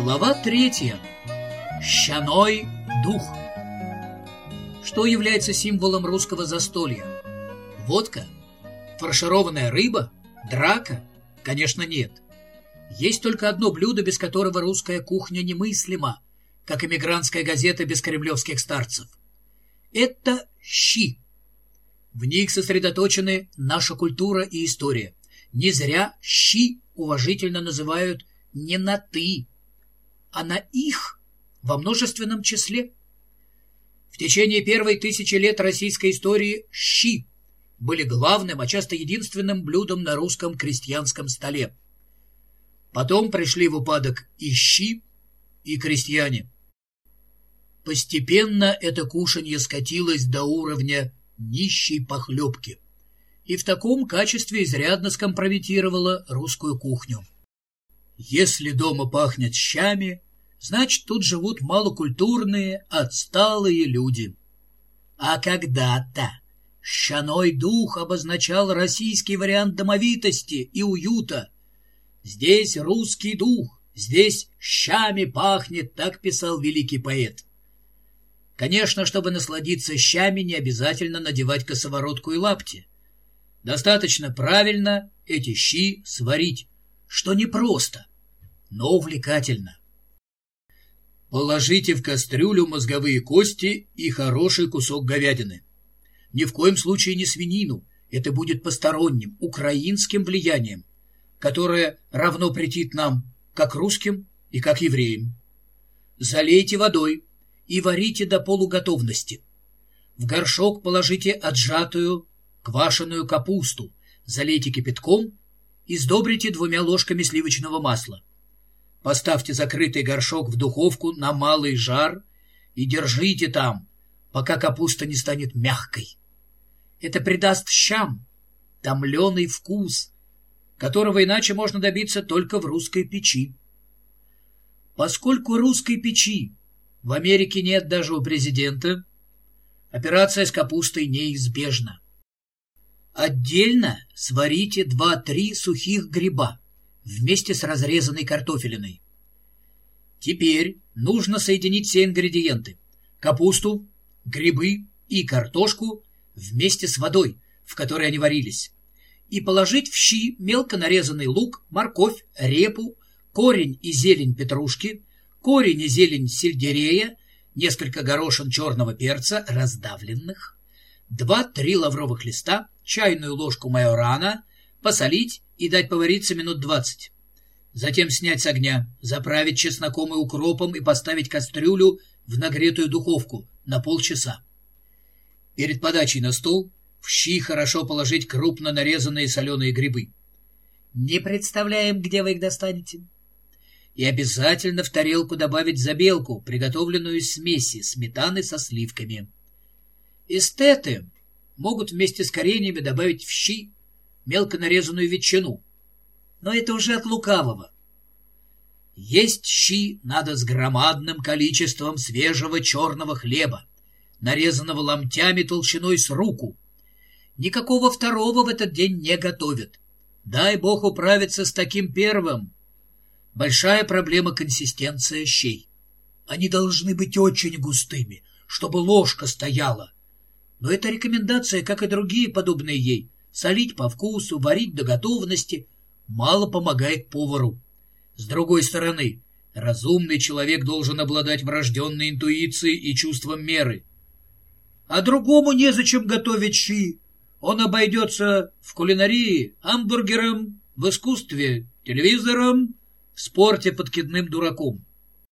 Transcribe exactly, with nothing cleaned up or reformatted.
Глава третья. Щаной дух. Что является символом русского застолья? Водка? Фаршированная рыба? Драка? Конечно, нет. Есть только одно блюдо, без которого русская кухня немыслима, как эмигрантская газета без кремлевских старцев. Это щи. В них сосредоточены наша культура и история. Не зря щи уважительно называют не на «ты», а на «их» во множественном числе. В течение первой тысячи лет российской истории щи были главным, а часто единственным блюдом на русском крестьянском столе. Потом пришли в упадок и щи, и крестьяне. Постепенно это кушанье скатилось до уровня нищей похлебки и в таком качестве изрядно скомпрометировало русскую кухню. Если дома пахнет щами, значит, тут живут малокультурные, отсталые люди. А когда-то щаной дух обозначал российский вариант домовитости и уюта. «Здесь русский дух, здесь щами пахнет», так писал великий поэт. Конечно, чтобы насладиться щами, не обязательно надевать косоворотку и лапти. Достаточно правильно эти щи сварить, что непросто, но увлекательно. Положите в кастрюлю мозговые кости и хороший кусок говядины. Ни в коем случае не свинину, это будет посторонним, украинским влиянием, которое равно претит нам, как русским и как евреям. Залейте водой и варите до полуготовности. В горшок положите отжатую квашеную капусту, залейте кипятком и сдобрите двумя ложками сливочного масла. Поставьте закрытый горшок в духовку на малый жар и держите там, пока капуста не станет мягкой. Это придаст щам томленый вкус, которого иначе можно добиться только в русской печи. Поскольку русской печи в Америке нет даже у президента, операция с капустой неизбежна. Отдельно сварите два-три сухих гриба вместе с разрезанной картофелиной. Теперь нужно соединить все ингредиенты – капусту, грибы и картошку вместе с водой, в которой они варились, и положить в щи мелко нарезанный лук, морковь, репу, корень и зелень петрушки, корень и зелень сельдерея, несколько горошин черного перца, раздавленных, два-три лавровых листа, чайную ложку майорана, посолить и дать повариться минут двадцать. Затем снять с огня, заправить чесноком и укропом и поставить кастрюлю в нагретую духовку на полчаса. Перед подачей на стол в щи хорошо положить крупно нарезанные соленые грибы. Не представляем, где вы их достанете. И обязательно в тарелку добавить забелку, приготовленную из смеси сметаны со сливками. Эстеты могут вместе с кореньями добавить в щи мелко нарезанную ветчину, но это уже от лукавого. Есть щи надо с громадным количеством свежего черного хлеба, нарезанного ломтями толщиной с руку. Никакого второго в этот день не готовят. Дай бог управиться с таким первым. Большая проблема — консистенция щей. Они должны быть очень густыми, чтобы ложка стояла. Но эта рекомендация, как и другие подобные ей, солить по вкусу, варить до готовности, мало помогает повару. С другой стороны, разумный человек должен обладать врожденной интуицией и чувством меры. А другому незачем готовить щи. Он обойдется в кулинарии хамбургером, в искусстве телевизором, в спорте подкидным дураком.